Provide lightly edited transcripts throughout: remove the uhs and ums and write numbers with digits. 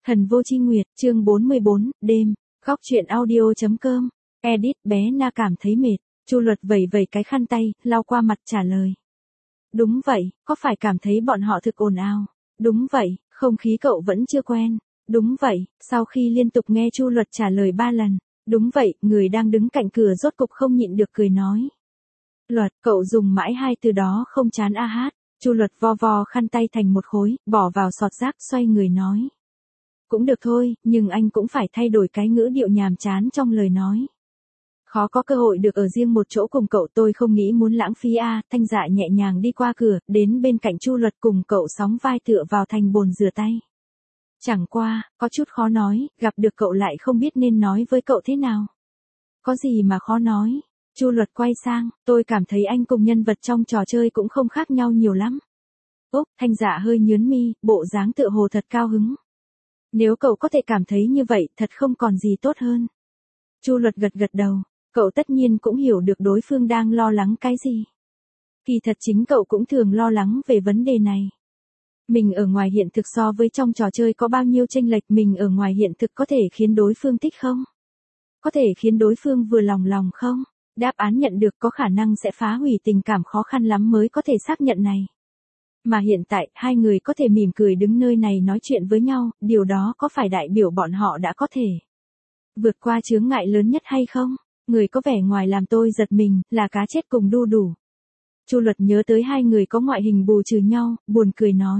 Thần vô chi nguyệt, chương 44, đêm, khóc chuyện audio.com, edit bé Na cảm thấy mệt, Chu Luật vẩy vẩy cái khăn tay, lau qua mặt trả lời. Đúng vậy, có phải cảm thấy bọn họ thực ồn ào? Đúng vậy, không khí cậu vẫn chưa quen. Đúng vậy, sau khi liên tục nghe Chu Luật trả lời 3 lần. Đúng vậy, người đang đứng cạnh cửa rốt cục không nhịn được cười nói. Luật, cậu dùng mãi hai từ đó không chán a hát. Chu Luật vo vo khăn tay thành một khối, bỏ vào sọt rác xoay người nói. Cũng được thôi, nhưng anh cũng phải thay đổi cái ngữ điệu nhàm chán trong lời nói. Khó có cơ hội được ở riêng một chỗ cùng cậu, tôi không nghĩ muốn lãng phí a. Thanh Dạ nhẹ nhàng đi qua cửa, đến bên cạnh Chu Luật cùng cậu sóng vai tựa vào thành bồn rửa tay. Chẳng qua, có chút khó nói, gặp được cậu lại không biết nên nói với cậu thế nào. Có gì mà khó nói? Chu Luật quay sang, tôi cảm thấy anh cùng nhân vật trong trò chơi cũng không khác nhau nhiều lắm. Úc, Thanh Dạ hơi nhướng mi, bộ dáng tựa hồ thật cao hứng. Nếu cậu có thể cảm thấy như vậy, thật không còn gì tốt hơn. Chu Luật gật gật đầu, cậu tất nhiên cũng hiểu được đối phương đang lo lắng cái gì. Kỳ thật chính cậu cũng thường lo lắng về vấn đề này. Mình ở ngoài hiện thực so với trong trò chơi có bao nhiêu chênh lệch, mình ở ngoài hiện thực có thể khiến đối phương thích không? Có thể khiến đối phương vừa lòng không? Đáp án nhận được có khả năng sẽ phá hủy tình cảm, khó khăn lắm mới có thể xác nhận này. Mà hiện tại, hai người có thể mỉm cười đứng nơi này nói chuyện với nhau, điều đó có phải đại biểu bọn họ đã có thể vượt qua chướng ngại lớn nhất hay không? Người có vẻ ngoài làm tôi giật mình, là cá chết cùng đu đủ. Chu Luật nhớ tới hai người có ngoại hình bù trừ nhau, buồn cười nói.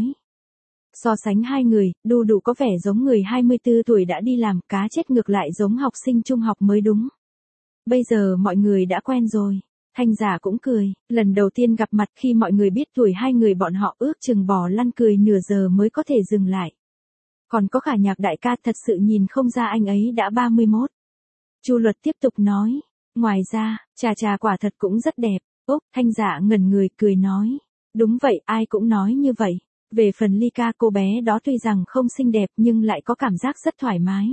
So sánh hai người, đu đủ có vẻ giống người 24 tuổi đã đi làm, cá chết ngược lại giống học sinh trung học mới đúng. Bây giờ mọi người đã quen rồi. Thanh Giả cũng cười, lần đầu tiên gặp mặt khi mọi người biết tuổi hai người bọn họ ước chừng bò lăn cười nửa giờ mới có thể dừng lại. Còn có Khả Nhạc đại ca, thật sự nhìn không ra anh ấy đã 31. Chu Luật tiếp tục nói, ngoài ra, trà quả thật cũng rất đẹp. Úc, Thanh Giả ngẩn người cười nói, đúng vậy, ai cũng nói như vậy. Về phần Ly Ca, cô bé đó tuy rằng không xinh đẹp nhưng lại có cảm giác rất thoải mái.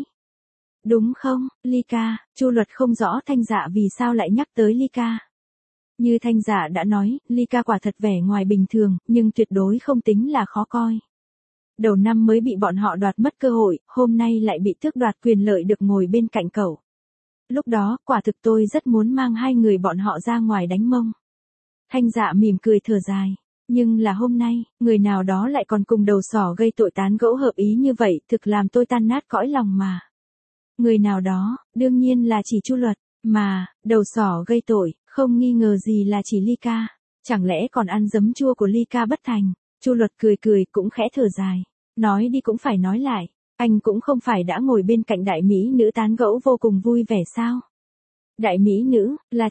Đúng không, Ly Ca? Chu Luật không rõ Thanh Dạ vì sao lại nhắc tới Ly Ca. Như Thanh Dạ đã nói, Ly Ca quả thật vẻ ngoài bình thường, nhưng tuyệt đối không tính là khó coi. Đầu năm mới bị bọn họ đoạt mất cơ hội, hôm nay lại bị tước đoạt quyền lợi được ngồi bên cạnh cậu. Lúc đó, quả thực tôi rất muốn mang hai người bọn họ ra ngoài đánh mông. Thanh Dạ mỉm cười thở dài. Nhưng là hôm nay, người nào đó lại còn cùng đầu sỏ gây tội tán gẫu hợp ý như vậy, thực làm tôi tan nát cõi lòng mà. Người nào đó, đương nhiên là chỉ Chu Luật, mà, đầu sỏ gây tội, không nghi ngờ gì là chỉ Ly Ca. Chẳng lẽ còn ăn giấm chua của Ly Ca bất thành? Chu Luật cười cũng khẽ thở dài. Nói đi cũng phải nói lại, anh cũng không phải đã ngồi bên cạnh đại mỹ nữ tán gẫu vô cùng vui vẻ sao? Đại mỹ nữ, là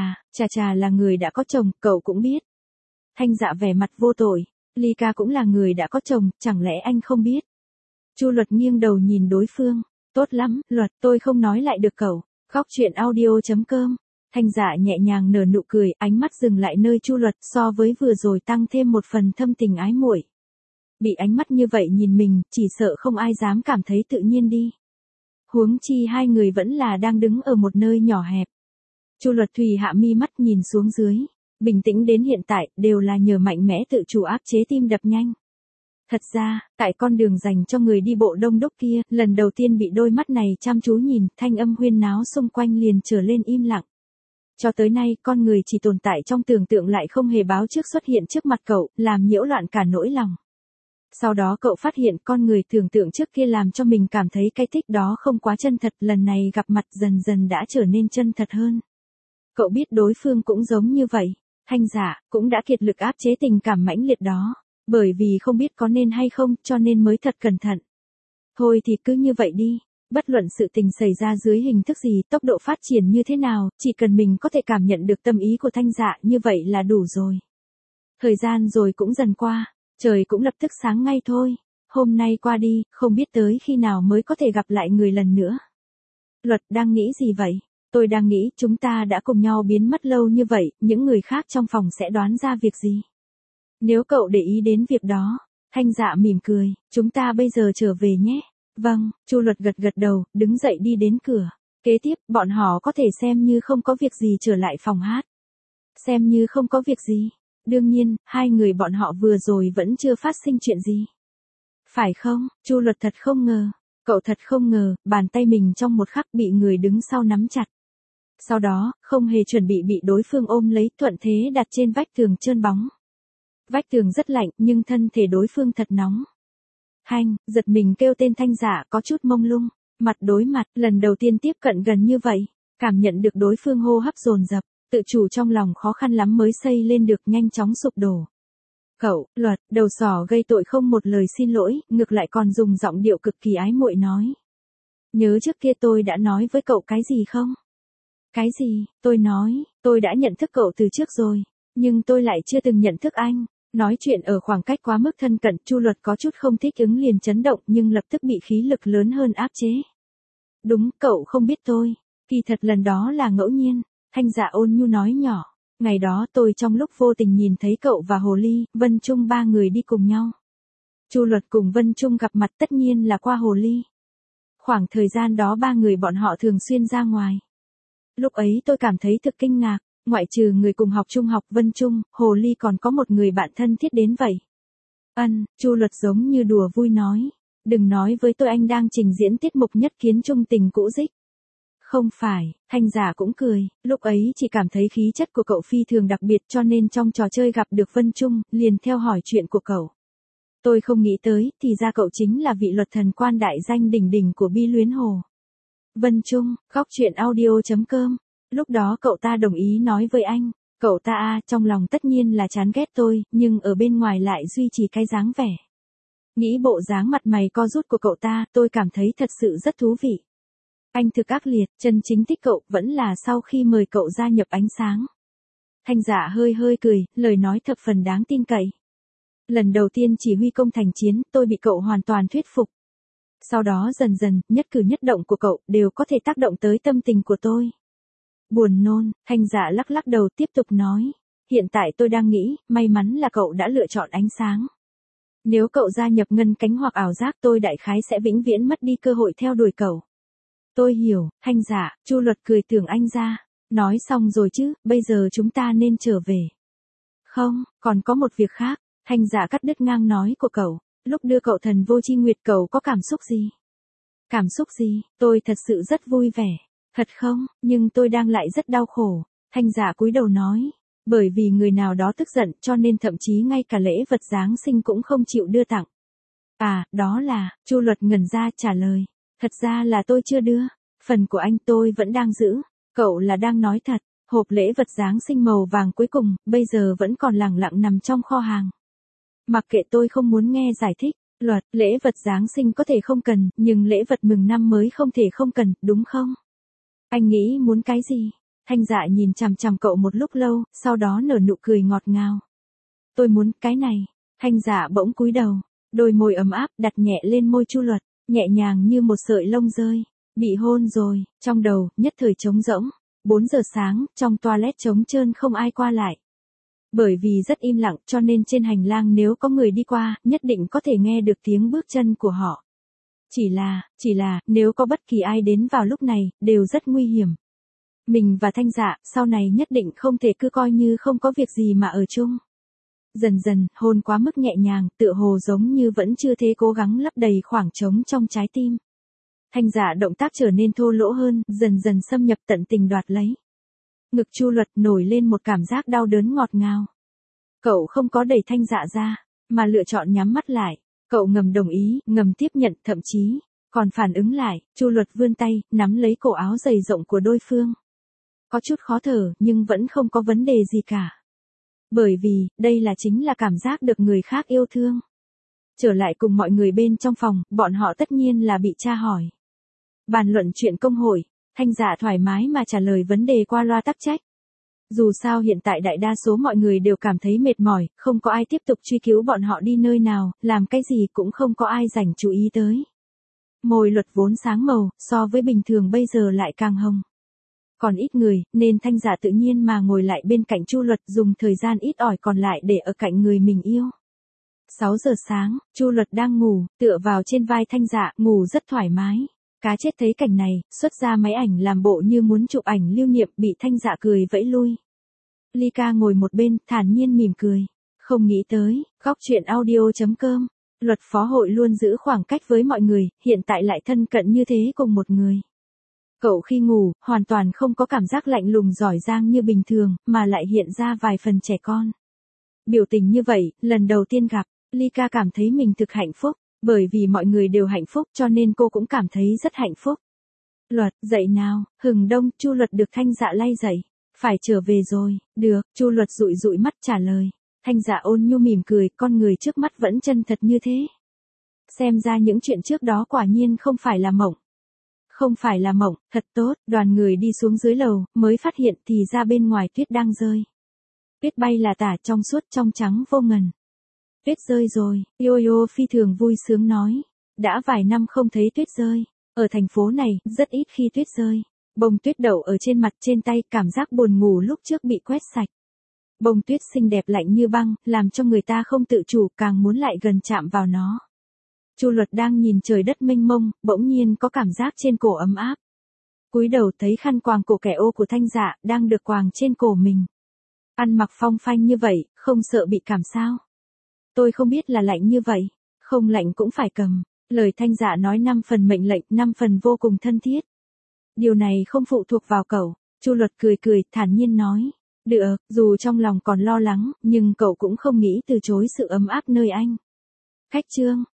Trà là người đã có chồng, cậu cũng biết. Thanh Dạ vẻ mặt vô tội, Ly Ca cũng là người đã có chồng, chẳng lẽ anh không biết? Chu Luật nghiêng đầu nhìn đối phương, tốt lắm, Luật, tôi không nói lại được cậu. Khóc chuyện audio.com. Thanh Dạ nhẹ nhàng nở nụ cười, ánh mắt dừng lại nơi Chu Luật, so với vừa rồi tăng thêm một phần thâm tình ái muội. Bị ánh mắt như vậy nhìn mình, chỉ sợ không ai dám cảm thấy tự nhiên đi. Huống chi hai người vẫn là đang đứng ở một nơi nhỏ hẹp. Chu Luật thùy hạ mi mắt nhìn xuống dưới. Bình tĩnh đến hiện tại, đều là nhờ mạnh mẽ tự chủ áp chế tim đập nhanh. Thật ra, tại con đường dành cho người đi bộ đông đúc kia, lần đầu tiên bị đôi mắt này chăm chú nhìn, thanh âm huyên náo xung quanh liền trở lên im lặng. Cho tới nay, con người chỉ tồn tại trong tưởng tượng lại không hề báo trước xuất hiện trước mặt cậu, làm nhiễu loạn cả nỗi lòng. Sau đó cậu phát hiện con người tưởng tượng trước kia làm cho mình cảm thấy cái thích đó không quá chân thật, lần này gặp mặt dần dần đã trở nên chân thật hơn. Cậu biết đối phương cũng giống như vậy. Thanh Dạ cũng đã kiệt lực áp chế tình cảm mãnh liệt đó, bởi vì không biết có nên hay không, cho nên mới thật cẩn thận. Thôi thì cứ như vậy đi, bất luận sự tình xảy ra dưới hình thức gì, tốc độ phát triển như thế nào, chỉ cần mình có thể cảm nhận được tâm ý của Thanh Dạ như vậy là đủ rồi. Thời gian rồi cũng dần qua, trời cũng lập tức sáng ngay thôi. Hôm nay qua đi, không biết tới khi nào mới có thể gặp lại người lần nữa. Luật đang nghĩ gì vậy? Tôi đang nghĩ chúng ta đã cùng nhau biến mất lâu như vậy, những người khác trong phòng sẽ đoán ra việc gì? Nếu cậu để ý đến việc đó, Thanh Dạ mỉm cười, chúng ta bây giờ trở về nhé. Vâng, Chu Luật gật đầu, đứng dậy đi đến cửa. Kế tiếp, bọn họ có thể xem như không có việc gì trở lại phòng hát. Xem như không có việc gì. Đương nhiên, hai người bọn họ vừa rồi vẫn chưa phát sinh chuyện gì. Phải không? Chu Luật thật không ngờ. Cậu thật không ngờ, bàn tay mình trong một khắc bị người đứng sau nắm chặt. Sau đó, không hề chuẩn bị đối phương ôm lấy, thuận thế đặt trên vách tường trơn bóng. Vách tường rất lạnh, nhưng thân thể đối phương thật nóng. Hanh, giật mình kêu tên Thanh Dạ có chút mông lung, mặt đối mặt, lần đầu tiên tiếp cận gần như vậy, cảm nhận được đối phương hô hấp dồn dập, tự chủ trong lòng khó khăn lắm mới xây lên được nhanh chóng sụp đổ. Cậu, Luật, đầu sỏ gây tội không một lời xin lỗi, ngược lại còn dùng giọng điệu cực kỳ ái muội nói. Nhớ trước kia tôi đã nói với cậu cái gì không? Cái gì? Tôi nói, tôi đã nhận thức cậu từ trước rồi, nhưng tôi lại chưa từng nhận thức anh. Nói chuyện ở khoảng cách quá mức thân cận, Chu Luật có chút không thích ứng liền chấn động nhưng lập tức bị khí lực lớn hơn áp chế. Đúng, cậu không biết tôi. Kỳ thật lần đó là ngẫu nhiên. Thanh Dạ ôn nhu nói nhỏ. Ngày đó tôi trong lúc vô tình nhìn thấy cậu và Hồ Ly, Vân Trung ba người đi cùng nhau. Chu Luật cùng Vân Trung gặp mặt tất nhiên là qua Hồ Ly. Khoảng thời gian đó ba người bọn họ thường xuyên ra ngoài. Lúc ấy tôi cảm thấy thực kinh ngạc, ngoại trừ người cùng học trung học Vân Trung, Hồ Ly còn có một người bạn thân thiết đến vậy. Chu Luật giống như đùa vui nói. Đừng nói với tôi anh đang trình diễn tiết mục nhất kiến trung tình cũ dích. Không phải, Thanh Giả cũng cười, lúc ấy chỉ cảm thấy khí chất của cậu phi thường đặc biệt cho nên trong trò chơi gặp được Vân Trung, liền theo hỏi chuyện của cậu. Tôi không nghĩ tới, thì ra cậu chính là vị luật thần quan đại danh đỉnh đỉnh của Bi Luyến Hồ. Vân Trung, góc truyện audio.com. Lúc đó cậu ta đồng ý nói với anh, cậu ta trong lòng tất nhiên là chán ghét tôi, nhưng ở bên ngoài lại duy trì cái dáng vẻ. Nghĩ bộ dáng mặt mày co rút của cậu ta, tôi cảm thấy thật sự rất thú vị. Anh thực ác liệt, chân chính thích cậu vẫn là sau khi mời cậu gia nhập ánh sáng. Thanh Dạ hơi cười, lời nói thập phần đáng tin cậy. Lần đầu tiên chỉ huy công thành chiến, tôi bị cậu hoàn toàn thuyết phục. Sau đó dần dần, nhất cử nhất động của cậu đều có thể tác động tới tâm tình của tôi. Buồn nôn, Thanh Dạ lắc đầu tiếp tục nói. Hiện tại tôi đang nghĩ, may mắn là cậu đã lựa chọn ánh sáng. Nếu cậu gia nhập ngân cánh hoặc ảo giác tôi đại khái sẽ vĩnh viễn mất đi cơ hội theo đuổi cậu. Tôi hiểu, Thanh Dạ, Chu Luật cười tưởng anh ra. Nói xong rồi chứ, bây giờ chúng ta nên trở về. Không, còn có một việc khác, Thanh Dạ cắt đứt ngang nói của cậu. Lúc đưa cậu thần vô chi nguyệt cậu có cảm xúc gì? Cảm xúc gì? Tôi thật sự rất vui vẻ. Thật không, nhưng tôi đang lại rất đau khổ. Thanh Dạ cúi đầu nói. Bởi vì người nào đó tức giận cho nên thậm chí ngay cả lễ vật Giáng sinh cũng không chịu đưa tặng. Đó là, Chu Luật ngẩn ra trả lời. Thật ra là tôi chưa đưa. Phần của anh tôi vẫn đang giữ. Cậu là đang nói thật. Hộp lễ vật Giáng sinh màu vàng cuối cùng, bây giờ vẫn còn lẳng lặng nằm trong kho hàng. Mặc kệ tôi không muốn nghe giải thích. Luật, lễ vật Giáng sinh có thể không cần, nhưng lễ vật mừng năm mới không thể không cần, đúng không? Anh nghĩ muốn cái gì? Thanh Dạ nhìn chằm chằm cậu một lúc lâu, sau đó nở nụ cười ngọt ngào. Tôi muốn cái này. Thanh Dạ bỗng cúi đầu, đôi môi ấm áp đặt nhẹ lên môi Chu Luật, nhẹ nhàng như một sợi lông rơi. Bị hôn rồi, trong đầu, nhất thời trống rỗng. 4 giờ sáng, trong toilet trống trơn không ai qua lại. Bởi vì rất im lặng cho nên trên hành lang nếu có người đi qua, nhất định có thể nghe được tiếng bước chân của họ. Chỉ là, nếu có bất kỳ ai đến vào lúc này, đều rất nguy hiểm. Mình và Thanh Dạ, sau này nhất định không thể cứ coi như không có việc gì mà ở chung. Dần dần, hôn quá mức nhẹ nhàng, tựa hồ giống như vẫn chưa thế cố gắng lấp đầy khoảng trống trong trái tim. Thanh Dạ động tác trở nên thô lỗ hơn, dần dần xâm nhập tận tình đoạt lấy. Ngực Chu Luật nổi lên một cảm giác đau đớn ngọt ngào. Cậu không có đẩy Thanh Dạ ra, mà lựa chọn nhắm mắt lại. Cậu ngầm đồng ý, ngầm tiếp nhận, thậm chí còn phản ứng lại. Chu Luật vươn tay, nắm lấy cổ áo dày rộng của đối phương. Có chút khó thở, nhưng vẫn không có vấn đề gì cả. Bởi vì, đây chính là cảm giác được người khác yêu thương. Trở lại cùng mọi người bên trong phòng, bọn họ tất nhiên là bị tra hỏi. Bàn luận chuyện công hội, Thanh Dạ thoải mái mà trả lời vấn đề qua loa tắc trách. Dù sao hiện tại đại đa số mọi người đều cảm thấy mệt mỏi, không có ai tiếp tục truy cứu bọn họ đi nơi nào, làm cái gì cũng không có ai dành chú ý tới. Môi Luật vốn sáng màu, so với bình thường bây giờ lại càng hồng. Còn ít người, nên Thanh Dạ tự nhiên mà ngồi lại bên cạnh Chu Luật dùng thời gian ít ỏi còn lại để ở cạnh người mình yêu. 6 giờ sáng, Chu Luật đang ngủ, tựa vào trên vai Thanh Dạ, ngủ rất thoải mái. Cá chết thấy cảnh này, xuất ra máy ảnh làm bộ như muốn chụp ảnh lưu niệm, bị Thanh Dạ cười vẫy lui. Ly Ca ngồi một bên, thản nhiên mỉm cười. Không nghĩ tới, góc truyện audio.com. Luật phó hội luôn giữ khoảng cách với mọi người, hiện tại lại thân cận như thế cùng một người. Cậu khi ngủ, hoàn toàn không có cảm giác lạnh lùng giỏi giang như bình thường, mà lại hiện ra vài phần trẻ con. Biểu tình như vậy, lần đầu tiên gặp, Ly Ca cảm thấy mình thực hạnh phúc, bởi vì mọi người đều hạnh phúc cho nên cô cũng cảm thấy rất hạnh phúc. Luật, dậy nào, hừng đông, Chu Luật được Thanh Dạ lay dậy. Phải trở về rồi, được, Chu Luật dụi dụi mắt trả lời. Thanh Dạ ôn nhu mỉm cười, con người trước mắt vẫn chân thật như thế. Xem ra những chuyện trước đó quả nhiên không phải là mộng. Không phải là mộng, thật tốt, đoàn người đi xuống dưới lầu, mới phát hiện thì ra bên ngoài tuyết đang rơi. Tuyết bay là tả trong suốt trong trắng vô ngần. Tuyết rơi rồi, Yo-yo phi thường vui sướng nói. Đã vài năm không thấy tuyết rơi. Ở thành phố này, rất ít khi tuyết rơi. Bông tuyết đậu ở trên mặt trên tay, cảm giác buồn ngủ lúc trước bị quét sạch. Bông tuyết xinh đẹp lạnh như băng, làm cho người ta không tự chủ càng muốn lại gần chạm vào nó. Chu Luật đang nhìn trời đất mênh mông, bỗng nhiên có cảm giác trên cổ ấm áp. Cúi đầu thấy khăn quàng cổ kẻ ô của Thanh Dạ đang được quàng trên cổ mình. Ăn mặc phong phanh như vậy, không sợ bị cảm sao? Tôi không biết là lạnh như vậy, không lạnh cũng phải cầm. Lời Thanh Dạ nói 5 phần mệnh lệnh, 5 phần vô cùng thân thiết. Điều này không phụ thuộc vào cậu, Chu Luật cười cười, thản nhiên nói. Được, dù trong lòng còn lo lắng, nhưng cậu cũng không nghĩ từ chối sự ấm áp nơi anh. Khách trương,